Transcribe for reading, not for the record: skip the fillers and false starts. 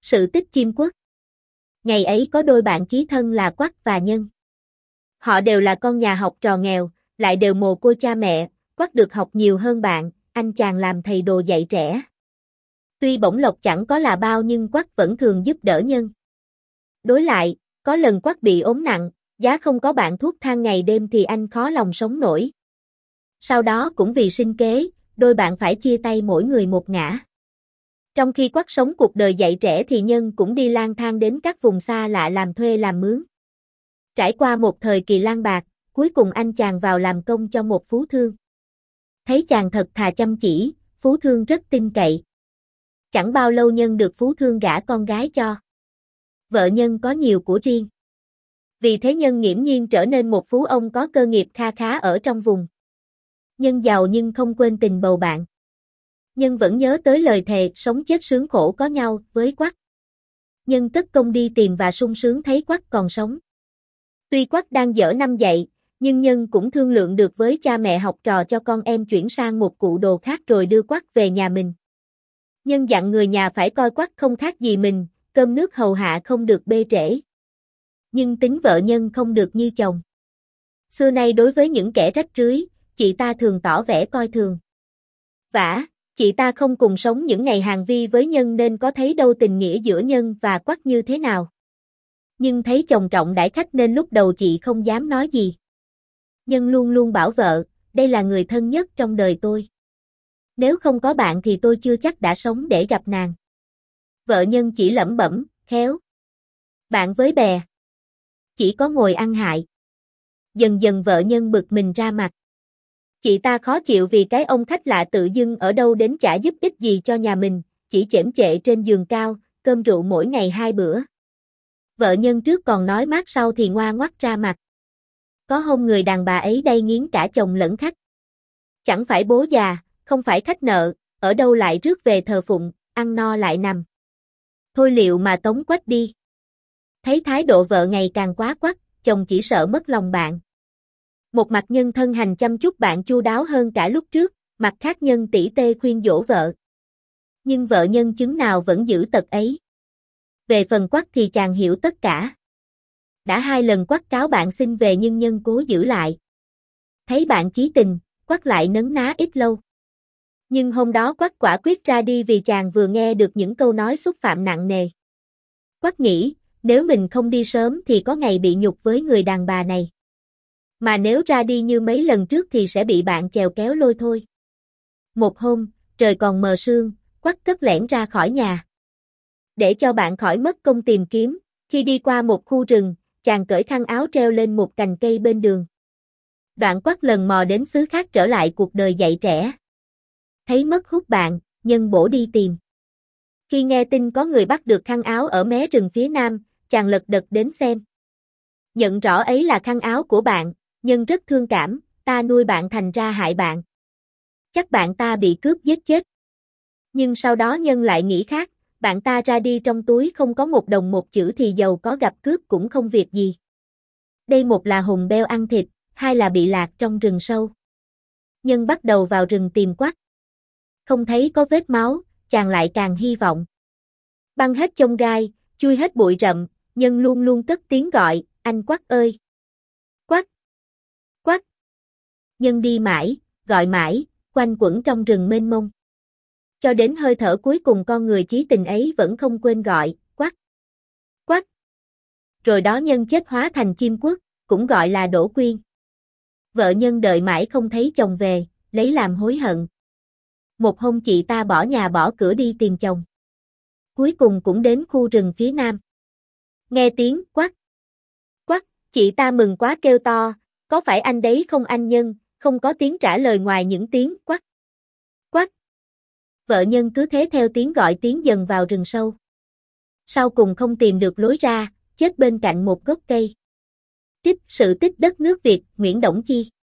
Sự tích chim quốc. Ngày ấy có đôi bạn chí thân là Quắt và Nhân. Họ đều là con nhà học trò nghèo, lại đều mồ côi cha mẹ, Quắt được học nhiều hơn bạn, anh chàng làm thầy đồ dạy trẻ. Tuy bổng lộc chẳng có là bao nhưng Quắt vẫn thường giúp đỡ Nhân. Đối lại, có lần Quắt bị ốm nặng, giá không có bạn thuốc thang ngày đêm thì anh khó lòng sống nổi. Sau đó cũng vì sinh kế, đôi bạn phải chia tay mỗi người một ngả. Trong khi Quắt sống cuộc đời dạy trẻ thì Nhân cũng đi lang thang đến các vùng xa lạ làm thuê làm mướn. Trải qua một thời kỳ lang bạc, cuối cùng anh chàng vào làm công cho một phú thương. Thấy chàng thật thà chăm chỉ, phú thương rất tin cậy. Chẳng bao lâu Nhân được phú thương gả con gái cho. Vợ Nhân có nhiều của riêng. Vì thế Nhân nghiễm nhiên trở nên một phú ông có cơ nghiệp kha khá ở trong vùng. Nhân giàu nhưng không quên tình bầu bạn. Nhân vẫn nhớ tới lời thề sống chết sướng khổ có nhau với Quắt. Nhân cất công đi tìm và sung sướng thấy Quắt còn sống. Tuy Quắt đang dở năm dạy, nhưng Nhân cũng thương lượng được với cha mẹ học trò cho con em chuyển sang một cụ đồ khác rồi đưa Quắt về nhà mình. Nhân dặn người nhà phải coi Quắt không khác gì mình, cơm nước hầu hạ không được bê trễ. Nhưng tính vợ Nhân không được như chồng. Xưa nay đối với những kẻ rách rưới, chị ta thường tỏ vẻ coi thường. Vả, chị ta không cùng sống những ngày hàng vi với Nhân nên có thấy đâu tình nghĩa giữa Nhân và Quắt như thế nào. Nhưng thấy chồng trọng đãi khách nên lúc đầu chị không dám nói gì. Nhân luôn luôn bảo vợ, đây là người thân nhất trong đời tôi. Nếu không có bạn thì tôi chưa chắc đã sống để gặp nàng. Vợ Nhân chỉ lẩm bẩm, khéo. Bạn với bè. Chỉ có ngồi ăn hại. Dần dần vợ Nhân bực mình ra mặt. Chị ta khó chịu vì cái ông khách lạ tự dưng ở đâu đến chả giúp ích gì cho nhà mình, chỉ chễm chệ trên giường cao, cơm rượu mỗi ngày 2 bữa. Vợ Nhân trước còn nói mát sau thì ngoa ngoắt ra mặt. Có hôm người đàn bà ấy đây nghiến cả chồng lẫn khách. Chẳng phải bố già, không phải khách nợ, ở đâu lại rước về thờ phụng, ăn no lại nằm. Thôi liệu mà tống Quách đi. Thấy thái độ vợ ngày càng quá quắt, chồng chỉ sợ mất lòng bạn. Một mặt Nhân thân hành chăm chút bạn chu đáo hơn cả lúc trước, mặt khác Nhân tỉ tê khuyên dỗ vợ. Nhưng vợ Nhân chứng nào vẫn giữ tật ấy. Về phần Quắt thì chàng hiểu tất cả. Đã 2 lần Quắt cáo bạn xin về nhưng Nhân cố giữ lại. Thấy bạn chí tình, Quắt lại nấn ná ít lâu. Nhưng hôm đó Quắt quả quyết ra đi vì chàng vừa nghe được những câu nói xúc phạm nặng nề. Quắt nghĩ, nếu mình không đi sớm thì có ngày bị nhục với người đàn bà này. Mà nếu ra đi như mấy lần trước thì sẽ bị bạn chèo kéo lôi thôi. Một hôm, trời còn mờ sương, Quắt cất lẻn ra khỏi nhà. Để cho bạn khỏi mất công tìm kiếm, khi đi qua một khu rừng, chàng cởi khăn áo treo lên một cành cây bên đường. Đoạn Quắt lần mò đến xứ khác trở lại cuộc đời dạy trẻ. Thấy mất hút bạn, Nhân bổ đi tìm. Khi nghe tin có người bắt được khăn áo ở mé rừng phía nam, chàng lật đật đến xem. Nhận rõ ấy là khăn áo của bạn, Nhân rất thương cảm, ta nuôi bạn thành ra hại bạn. Chắc bạn ta bị cướp giết chết. Nhưng sau đó Nhân lại nghĩ khác, bạn ta ra đi trong túi không có một đồng một chữ thì dầu có gặp cướp cũng không việc gì. Đây một là hùng beo ăn thịt, hai là bị lạc trong rừng sâu. Nhân bắt đầu vào rừng tìm Quắt. Không thấy có vết máu, chàng lại càng hy vọng. Băng hết chông gai, chui hết bụi rậm, Nhân luôn luôn cất tiếng gọi, anh Quắt ơi! Quắt! Quắt! Nhân đi mãi, gọi mãi, quanh quẩn trong rừng mênh mông. Cho đến hơi thở cuối cùng con người chí tình ấy vẫn không quên gọi, Quắt! Quắt! Rồi đó Nhân chết hóa thành chim Quất, cũng gọi là Đỗ Quyên. Vợ Nhân đợi mãi không thấy chồng về, lấy làm hối hận. Một hôm chị ta bỏ nhà bỏ cửa đi tìm chồng. Cuối cùng cũng đến khu rừng phía nam. Nghe tiếng Quắt! Quắt! Chị ta mừng quá kêu to, có phải anh đấy không anh Nhân, không có tiếng trả lời ngoài những tiếng Quắt! Quắt! Vợ Nhân cứ thế theo tiếng gọi tiến dần vào rừng sâu. Sau cùng không tìm được lối ra, chết bên cạnh một gốc cây. Trích Sự tích đất nước Việt, Nguyễn Đổng Chi.